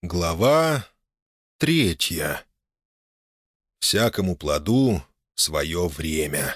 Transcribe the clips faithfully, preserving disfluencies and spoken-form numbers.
Глава третья. Всякому плоду свое время.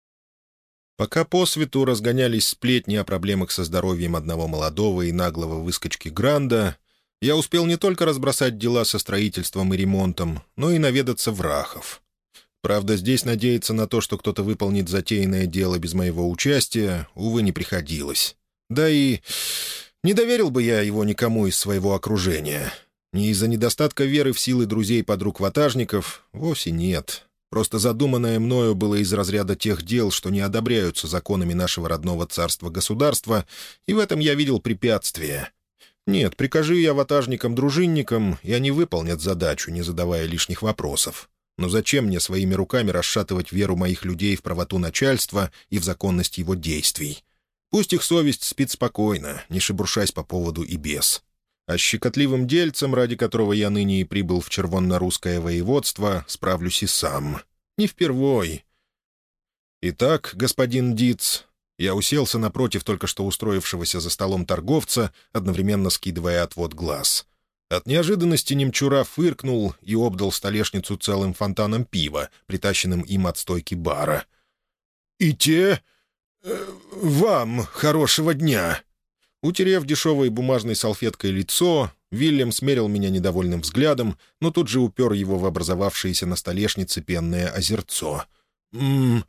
Пока по свету разгонялись сплетни о проблемах со здоровьем одного молодого и наглого выскочки Гранда, я успел не только разбросать дела со строительством и ремонтом, но и наведаться в Рахов. Правда, здесь надеяться на то, что кто-то выполнит затеянное дело без моего участия, увы, не приходилось. Да и не доверил бы я его никому из своего окружения. Не из-за недостатка веры в силы друзей-подруг-ватажников, вовсе нет. Просто задуманное мною было из разряда тех дел, что не одобряются законами нашего родного царства-государства, и в этом я видел препятствие. Нет, прикажи я ватажникам-дружинникам, и они выполнят задачу, не задавая лишних вопросов. Но зачем мне своими руками расшатывать веру моих людей в правоту начальства и в законность его действий? Пусть их совесть спит спокойно, не шебуршась по поводу и без. А с щекотливым дельцем, ради которого я ныне и прибыл в червонно-русское воеводство, справлюсь и сам. Не впервой. Итак, господин Диц, я уселся напротив только что устроившегося за столом торговца, одновременно скидывая отвод глаз. От неожиданности немчура фыркнул и обдал столешницу целым фонтаном пива, притащенным им от стойки бара. «И те... Э, вам хорошего дня!» Утерев дешевой бумажной салфеткой лицо, Вильям смерил меня недовольным взглядом, но тут же упер его в образовавшееся на столешнице пенное озерцо. «М -м,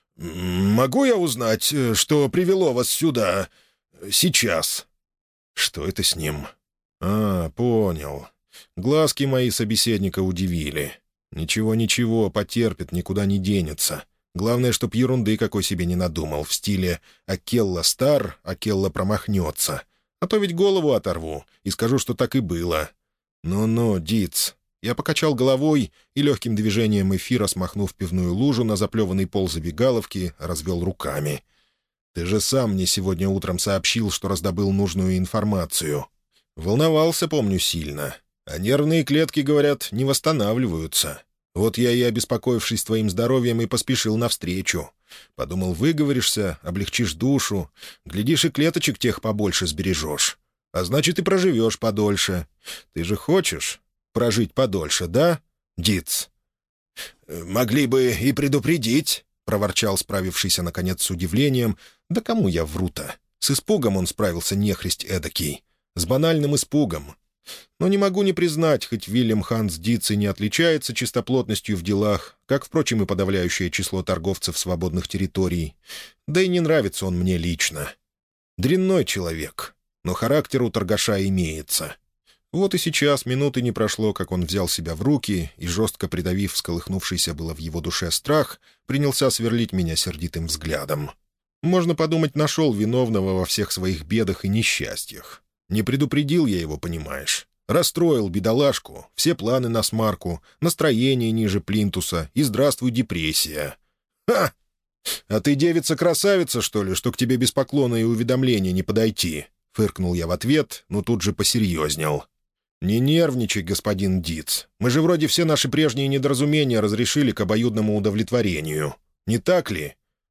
«Могу я узнать, что привело вас сюда сейчас?» «Что это с ним?» «А, понял. Глазки мои собеседника удивили. Ничего-ничего, потерпит, никуда не денется. Главное, чтоб ерунды какой себе не надумал, в стиле «Акелла стар, Акелла промахнется». А то ведь голову оторву и скажу, что так и было. Ну-ну, Диц». Я покачал головой и легким движением эфира, смахнув пивную лужу на заплеванный пол забегаловки, развел руками. «Ты же сам мне сегодня утром сообщил, что раздобыл нужную информацию. Волновался, помню, сильно. А нервные клетки, говорят, не восстанавливаются. Вот я и, обеспокоившись твоим здоровьем, и поспешил навстречу. Подумал, выговоришься, облегчишь душу. Глядишь, и клеточек тех побольше сбережешь. А значит, и проживешь подольше. Ты же хочешь прожить подольше, да, Диц?» «Могли бы и предупредить», — проворчал справившийся, наконец, с удивлением. «Да кому я вру-то? С испугом он справился, нехристь эдакий. С банальным испугом. Но не могу не признать, хоть Вильям Ханс Диц и не отличается чистоплотностью в делах, как, впрочем, и подавляющее число торговцев свободных территорий. Да и не нравится он мне лично. Дрянной человек, но характер у торгаша имеется. Вот и сейчас минуты не прошло, как он взял себя в руки и, жестко придавив всколыхнувшийся было в его душе страх, принялся сверлить меня сердитым взглядом. Можно подумать, нашел виновного во всех своих бедах и несчастьях. Не предупредил я его, понимаешь. Расстроил бедолашку, все планы на смарку, настроение ниже плинтуса и здравствуй, депрессия. Ха! А ты девица-красавица, что ли, что к тебе без поклона и уведомления не подойти? Фыркнул я в ответ, но тут же посерьезнел. Не нервничай, господин Диц. Мы же вроде все наши прежние недоразумения разрешили к обоюдному удовлетворению. Не так ли?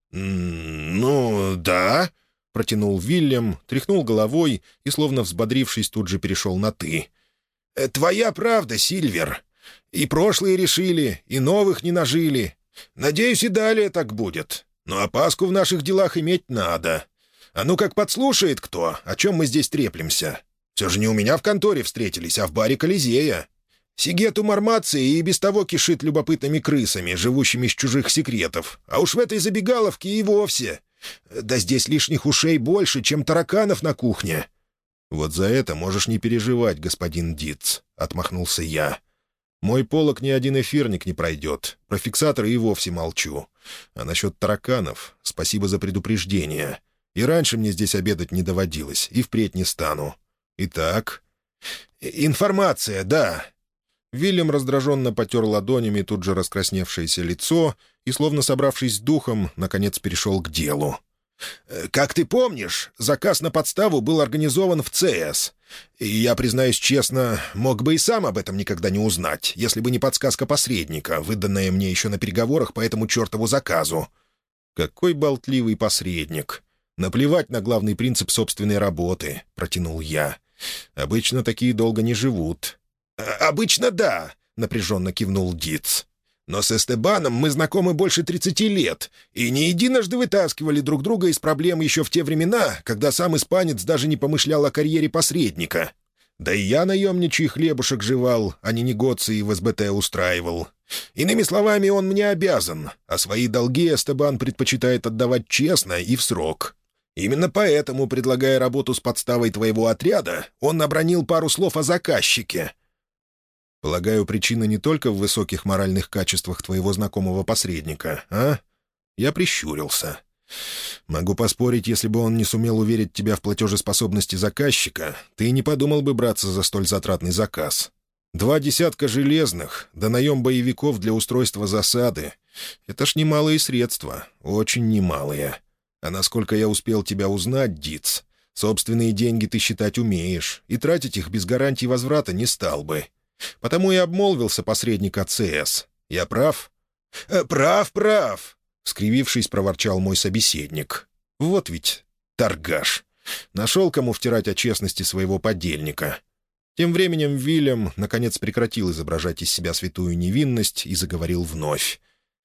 «Ну, да», — протянул Вильям, тряхнул головой и, словно взбодрившись, тут же перешел на «ты». «Твоя правда, Сильвер. И прошлые решили, и новых не нажили. Надеюсь, и далее так будет. Но опаску в наших делах иметь надо. А ну как подслушает кто, о чем мы здесь треплемся? Все же не у меня в конторе встретились, а в баре Колизея. Сигету Мармации и без того кишит любопытными крысами, живущими с чужих секретов. А уж в этой забегаловке и вовсе. Да здесь лишних ушей больше, чем тараканов на кухне». «Вот за это можешь не переживать, господин Диц», — отмахнулся я. «Мой полог ни один эфирник не пройдет. Про фиксаторы и вовсе молчу. А насчет тараканов спасибо за предупреждение. И раньше мне здесь обедать не доводилось, и впредь не стану. Итак...» «Информация, да». Вильям раздраженно потер ладонями тут же раскрасневшееся лицо и, словно собравшись с духом, наконец перешел к делу. «Как ты помнишь, заказ на подставу был организован в ЦС. И я, признаюсь честно, мог бы и сам об этом никогда не узнать, если бы не подсказка посредника, выданная мне еще на переговорах по этому чертову заказу». «Какой болтливый посредник! Наплевать на главный принцип собственной работы», — протянул я. «Обычно такие долго не живут. «Обычно да», — напряженно кивнул Диц. «Но с Эстебаном мы знакомы больше тридцати лет, и не единожды вытаскивали друг друга из проблем еще в те времена, когда сам испанец даже не помышлял о карьере посредника. Да и я наемничий хлебушек жевал, а не негоции в СБТ устраивал. Иными словами, он мне обязан, а свои долги Эстебан предпочитает отдавать честно и в срок. Именно поэтому, предлагая работу с подставой твоего отряда, он обронил пару слов о заказчике». «Полагаю, причина не только в высоких моральных качествах твоего знакомого посредника, а?» Я прищурился. «Могу поспорить, если бы он не сумел уверить тебя в платежеспособности заказчика, ты и не подумал бы браться за столь затратный заказ. Два десятка железных, да наем боевиков для устройства засады — это ж немалые средства, очень немалые. А насколько я успел тебя узнать, Диц, собственные деньги ты считать умеешь, и тратить их без гарантии возврата не стал бы. Потому и обмолвился посредник АЦС. Я прав?» «Э, «Прав, прав», — скривившись, проворчал мой собеседник. «Вот ведь торгаш. Нашел, кому втирать о честности своего подельника». Тем временем Вильям, наконец, прекратил изображать из себя святую невинность и заговорил вновь.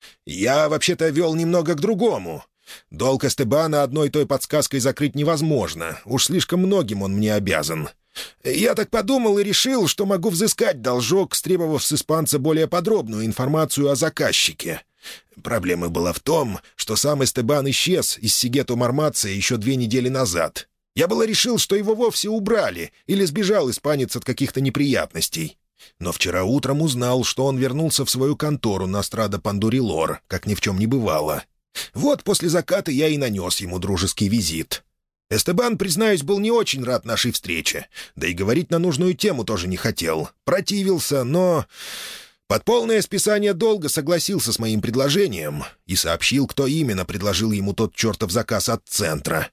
«Я вообще-то вел немного к другому. Долг Эстебана одной той подсказкой закрыть невозможно. Уж слишком многим он мне обязан. Я так подумал и решил, что могу взыскать должок, стребовав с испанца более подробную информацию о заказчике. Проблема была в том, что сам Эстебан исчез из Сигету Мармация еще две недели назад. Я было решил, что его вовсе убрали, или сбежал испанец от каких-то неприятностей. Но вчера утром узнал, что он вернулся в свою контору на Страда Пандурилор, как ни в чем не бывало. Вот после заката я и нанес ему дружеский визит. Эстебан, признаюсь, был не очень рад нашей встрече, да и говорить на нужную тему тоже не хотел. Противился, но... Под полное списание долга согласился с моим предложением и сообщил, кто именно предложил ему тот чертов заказ от центра.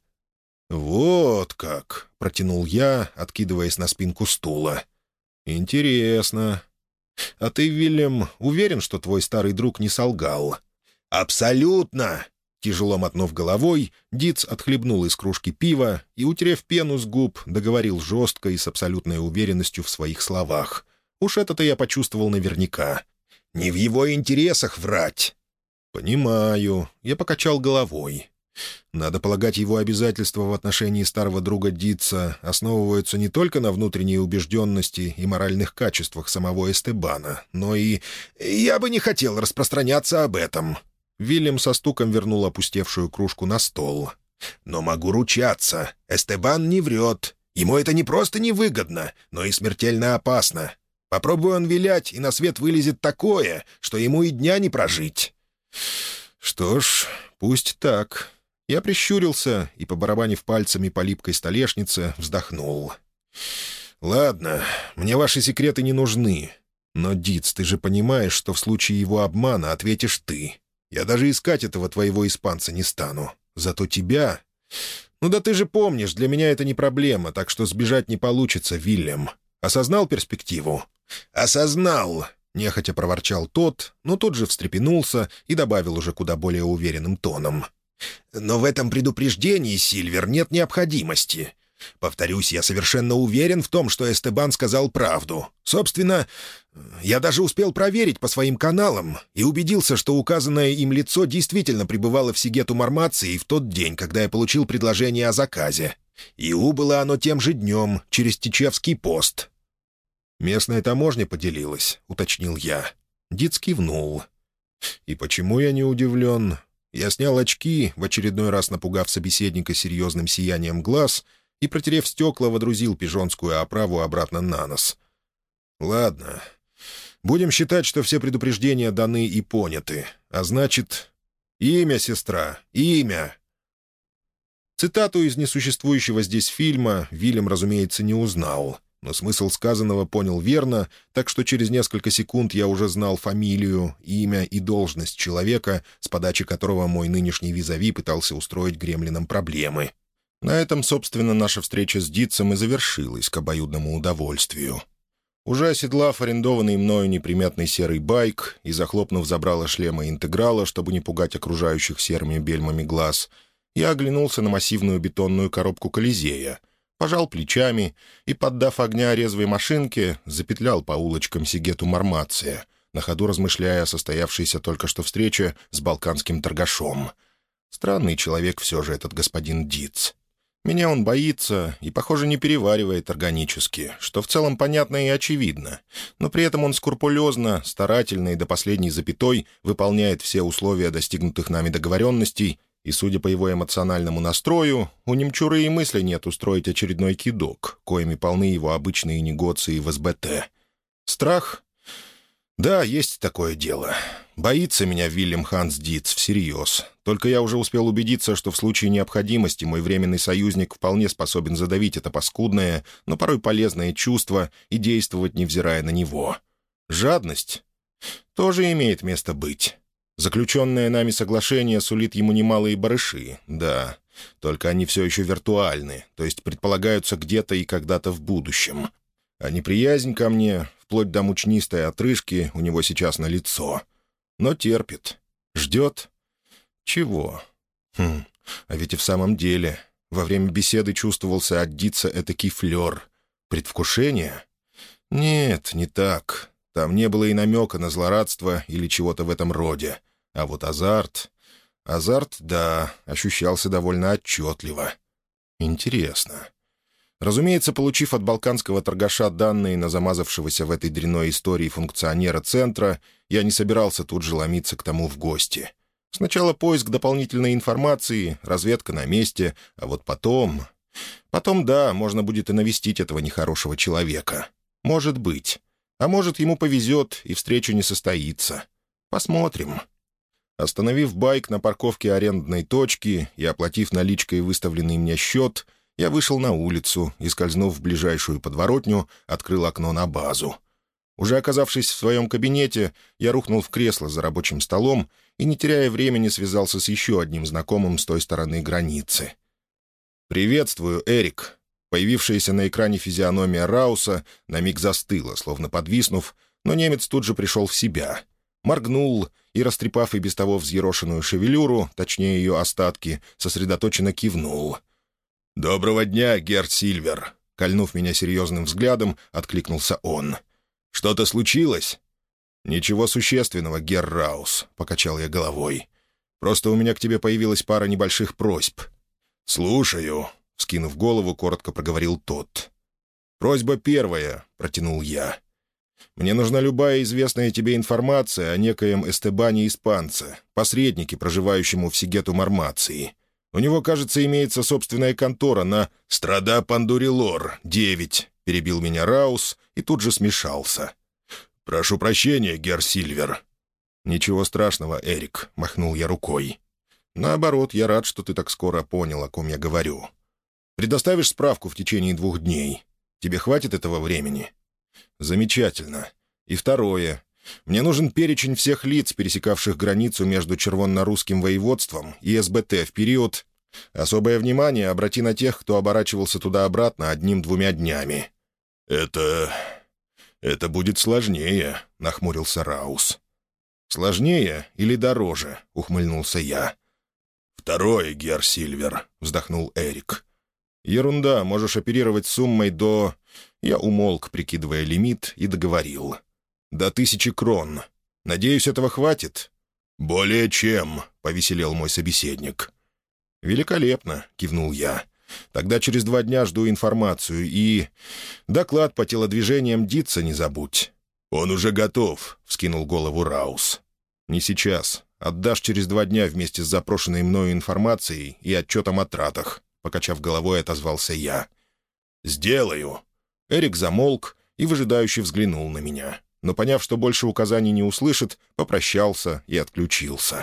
«Вот как!» — протянул я, откидываясь на спинку стула. «Интересно. А ты, Вильям, уверен, что твой старый друг не солгал?» «Абсолютно!» Тяжело мотнув головой, Диц отхлебнул из кружки пива и, утерев пену с губ, договорил жестко и с абсолютной уверенностью в своих словах. Уж это-то я почувствовал наверняка. «Не в его интересах врать!» «Понимаю». Я покачал головой. Надо полагать, его обязательства в отношении старого друга Дица основываются не только на внутренней убежденности и моральных качествах самого Эстебана, но и... «Я бы не хотел распространяться об этом». Вильям со стуком вернул опустевшую кружку на стол. «Но могу ручаться, Эстебан не врет. Ему это не просто невыгодно, но и смертельно опасно. Попробуй он вилять, и на свет вылезет такое, что ему и дня не прожить». «Что ж, пусть так». Я прищурился и, побарабанив пальцами по липкой столешнице, вздохнул. «Ладно, мне ваши секреты не нужны. Но, Диц, ты же понимаешь, что в случае его обмана ответишь ты. Я даже искать этого твоего испанца не стану. Зато тебя... Ну да ты же помнишь, для меня это не проблема, так что сбежать не получится, Вильям. Осознал перспективу?» «Осознал!» — нехотя проворчал тот, но тут же встрепенулся и добавил уже куда более уверенным тоном. «Но в этом предупреждении, Сильвер, нет необходимости. Повторюсь, я совершенно уверен в том, что Эстебан сказал правду. Собственно, я даже успел проверить по своим каналам и убедился, что указанное им лицо действительно пребывало в Сигету Мармации в тот день, когда я получил предложение о заказе. И убыло оно тем же днем, через Тичевский пост». «Местная таможня поделилась», — уточнил я. Диц кивнул. «И почему я не удивлен?» Я снял очки, в очередной раз напугав собеседника серьезным сиянием глаз, и, протерев стекла, водрузил пижонскую оправу обратно на нос. «Ладно. Будем считать, что все предупреждения даны и поняты. А значит... Имя, сестра, имя!» Цитату из несуществующего здесь фильма Вильям, разумеется, не узнал, но смысл сказанного понял верно, так что через несколько секунд я уже знал фамилию, имя и должность человека, с подачи которого мой нынешний визави пытался устроить гремлинам проблемы. На этом, собственно, наша встреча с Дитцем и завершилась к обоюдному удовольствию. Уже оседлав арендованный мною неприметный серый байк и захлопнув забрало шлема интеграла, чтобы не пугать окружающих серыми бельмами глаз, я оглянулся на массивную бетонную коробку Колизея, пожал плечами и, поддав огня резвой машинке, запетлял по улочкам Сигету Мармация, на ходу размышляя о состоявшейся только что встрече с балканским торгашом. Странный человек все же этот господин Диц. Меня он боится и, похоже, не переваривает органически, что в целом понятно и очевидно, но при этом он скрупулезно, старательно и до последней запятой выполняет все условия достигнутых нами договоренностей, и, судя по его эмоциональному настрою, у немчуры и мысли нет устроить очередной кидок, коими полны его обычные негоции в эс бэ тэ. Страх? Да, есть такое дело. Боится меня Вильям Ханс Диц всерьез. Только я уже успел убедиться, что в случае необходимости мой временный союзник вполне способен задавить это паскудное, но порой полезное чувство и действовать, невзирая на него. Жадность тоже имеет место быть. Заключенное нами соглашение сулит ему немалые барыши, да, только они все еще виртуальны, то есть предполагаются где-то и когда-то в будущем. А неприязнь ко мне, вплоть до мучнистой отрыжки, у него сейчас налицо. Но терпит. Ждет. Чего? Хм, а ведь и в самом деле, во время беседы чувствовался от Дица этакий флер. Предвкушение? Нет, не так. Там не было и намека на злорадство или чего-то в этом роде. А вот азарт... Азарт, да, ощущался довольно отчетливо. Интересно. Разумеется, получив от балканского торгаша данные на замазавшегося в этой дрянной истории функционера центра, я не собирался тут же ломиться к тому в гости. Сначала поиск дополнительной информации, разведка на месте, а вот потом... Потом, да, можно будет и навестить этого нехорошего человека. Может быть. А может, ему повезет, и встреча не состоится. Посмотрим. Остановив байк на парковке арендной точки и оплатив наличкой выставленный мне счет, я вышел на улицу и, скользнув в ближайшую подворотню, открыл окно на базу. Уже оказавшись в своем кабинете, я рухнул в кресло за рабочим столом и, не теряя времени, связался с еще одним знакомым с той стороны границы. «Приветствую, Эрик». Появившаяся на экране физиономия Рауса на миг застыла, словно подвиснув, но немец тут же пришел в себя. Моргнул и, растрепав и без того взъерошенную шевелюру, точнее ее остатки, сосредоточенно кивнул. «Доброго дня, герр Сильвер!» Кольнув меня серьезным взглядом, откликнулся он. «Что-то случилось?» «Ничего существенного, герр Раус», — покачал я головой. «Просто у меня к тебе появилась пара небольших просьб». «Слушаю», — вскинув голову, коротко проговорил тот. «Просьба первая», — протянул я. «Мне нужна любая известная тебе информация о некоем Эстебане-испанце, посреднике, проживающему в Сигету Мармации. У него, кажется, имеется собственная контора на «Страда Пандурилор, девять», — перебил меня Раус и тут же смешался. «Прошу прощения, герр Сильвер». «Ничего страшного, Эрик», — махнул я рукой. «Наоборот, я рад, что ты так скоро понял, о ком я говорю. Предоставишь справку в течение двух дней. Тебе хватит этого времени?» «Замечательно. И второе. Мне нужен перечень всех лиц, пересекавших границу между Червонно-Русским воеводством и эс бэ тэ в период... Особое внимание обрати на тех, кто оборачивался туда-обратно одним-двумя днями». «Это... это будет сложнее», — нахмурился Раус. «Сложнее или дороже?» — ухмыльнулся я. «Второе, герр Сильвер», — вздохнул Эрик. «Ерунда, можешь оперировать суммой до...» Я умолк, прикидывая лимит, и договорил. «До тысячи крон. Надеюсь, этого хватит?» «Более чем», — повеселел мой собеседник. «Великолепно», — кивнул я. «Тогда через два дня жду информацию и... доклад по телодвижениям Дица не забудь». «Он уже готов», — вскинул голову Раус. «Не сейчас. Отдашь через два дня вместе с запрошенной мною информацией и отчетом о тратах», — покачав головой, отозвался я. «Сделаю». Эрик замолк и выжидающе взглянул на меня, но, поняв, что больше указаний не услышит, попрощался и отключился.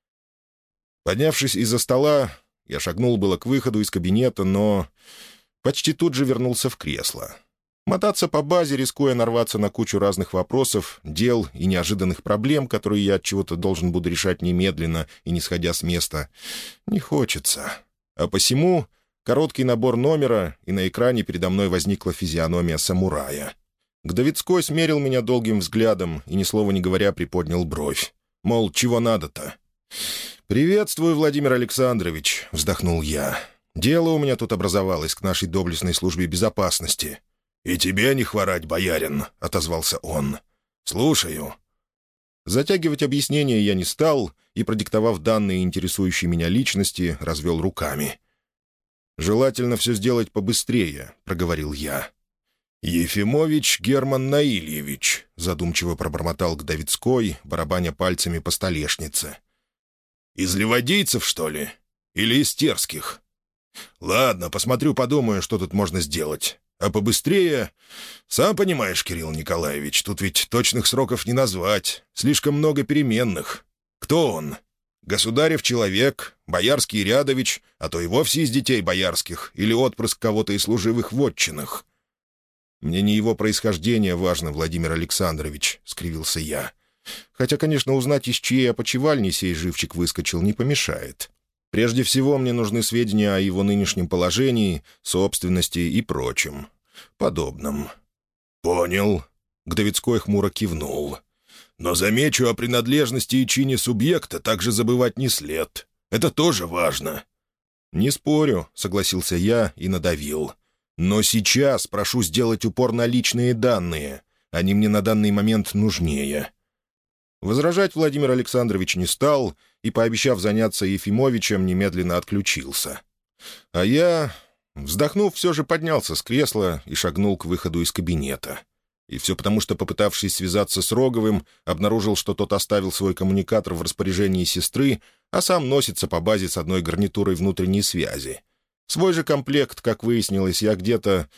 Поднявшись из-за стола, я шагнул было к выходу из кабинета, но почти тут же вернулся в кресло. Мотаться по базе, рискуя нарваться на кучу разных вопросов, дел и неожиданных проблем, которые я от чего-то должен буду решать немедленно и не сходя с места, не хочется. А посему короткий набор номера, и на экране передо мной возникла физиономия самурая. Гдовицкой смерил меня долгим взглядом и, ни слова не говоря, приподнял бровь. Мол, чего надо-то? «Приветствую, Владимир Александрович», — вздохнул я. Дело у меня тут образовалось к нашей доблестной службе безопасности». «И тебе не хворать, боярин», — отозвался он. «Слушаю». Затягивать объяснения я не стал и, продиктовав данные интересующей меня личности, развел руками. «Желательно все сделать побыстрее», — проговорил я. «Ефимович Герман Наильевич», — задумчиво пробормотал Гдовицкой, барабаня пальцами по столешнице. «Из ливадийцев, что ли? Или из терских? Ладно, посмотрю, подумаю, что тут можно сделать. А побыстрее... Сам понимаешь, Кирилл Николаевич, тут ведь точных сроков не назвать. Слишком много переменных. Кто он? Государев человек, боярский рядович, а то и вовсе из детей боярских, или отпрыск кого-то из служивых вотчинах». «Мне не его происхождение важно, Владимир Александрович», — скривился я. «Хотя, конечно, узнать, из чьей опочивальни сей живчик выскочил, не помешает. Прежде всего, мне нужны сведения о его нынешнем положении, собственности и прочем. Подобном». «Понял», — Гдовицкой хмуро кивнул. «Но замечу, о принадлежности и чине субъекта также забывать не след. Это тоже важно». «Не спорю», — согласился я и надавил. «Но сейчас прошу сделать упор на личные данные. Они мне на данный момент нужнее». Возражать Владимир Александрович не стал и, пообещав заняться Ефимовичем, немедленно отключился. А я, вздохнув, все же поднялся с кресла и шагнул к выходу из кабинета. И все потому, что, попытавшись связаться с Роговым, обнаружил, что тот оставил свой коммуникатор в распоряжении сестры, а сам носится по базе с одной гарнитурой внутренней связи. Свой же комплект, как выяснилось, я где-то...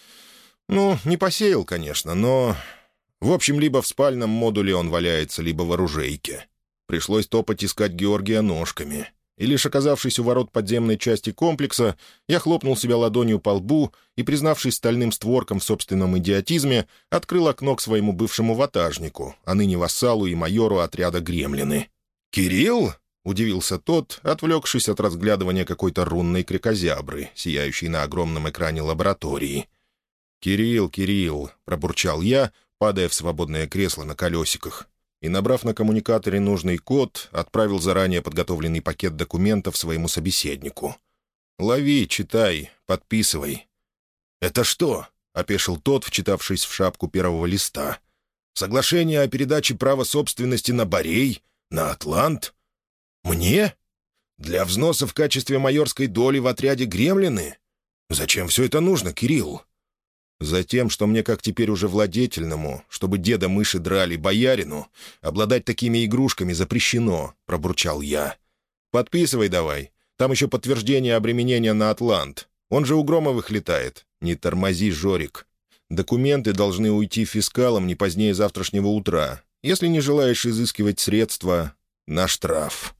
Ну, не посеял, конечно, но... В общем, либо в спальном модуле он валяется, либо в оружейке. Пришлось топать искать Георгия ножками. И лишь оказавшись у ворот подземной части комплекса, я хлопнул себя ладонью по лбу и, признавшись стальным створком в собственном идиотизме, открыл окно к своему бывшему ватажнику, а ныне вассалу и майору отряда «Гремлины». «Кирилл?» — удивился тот, отвлекшись от разглядывания какой-то рунной крикозябры, сияющей на огромном экране лаборатории. «Кирилл, Кирилл!» — пробурчал я, падая в свободное кресло на колесиках, и, набрав на коммуникаторе нужный код, отправил заранее подготовленный пакет документов своему собеседнику. «Лови, читай, подписывай». «Это что?» — опешил тот, вчитавшись в шапку первого листа. «Соглашение о передаче права собственности на Борей? На Атлант? Мне? Для взноса в качестве майорской доли в отряде «Гремлины»? Зачем все это нужно, Кирилл?» «Затем, что мне, как теперь уже владетельному, чтобы деда мыши драли боярину, обладать такими игрушками запрещено», — пробурчал я. «Подписывай давай. Там еще подтверждение обременения на Атлант. Он же у Громовых летает. Не тормози, Жорик. Документы должны уйти фискалам не позднее завтрашнего утра, если не желаешь изыскивать средства на штраф».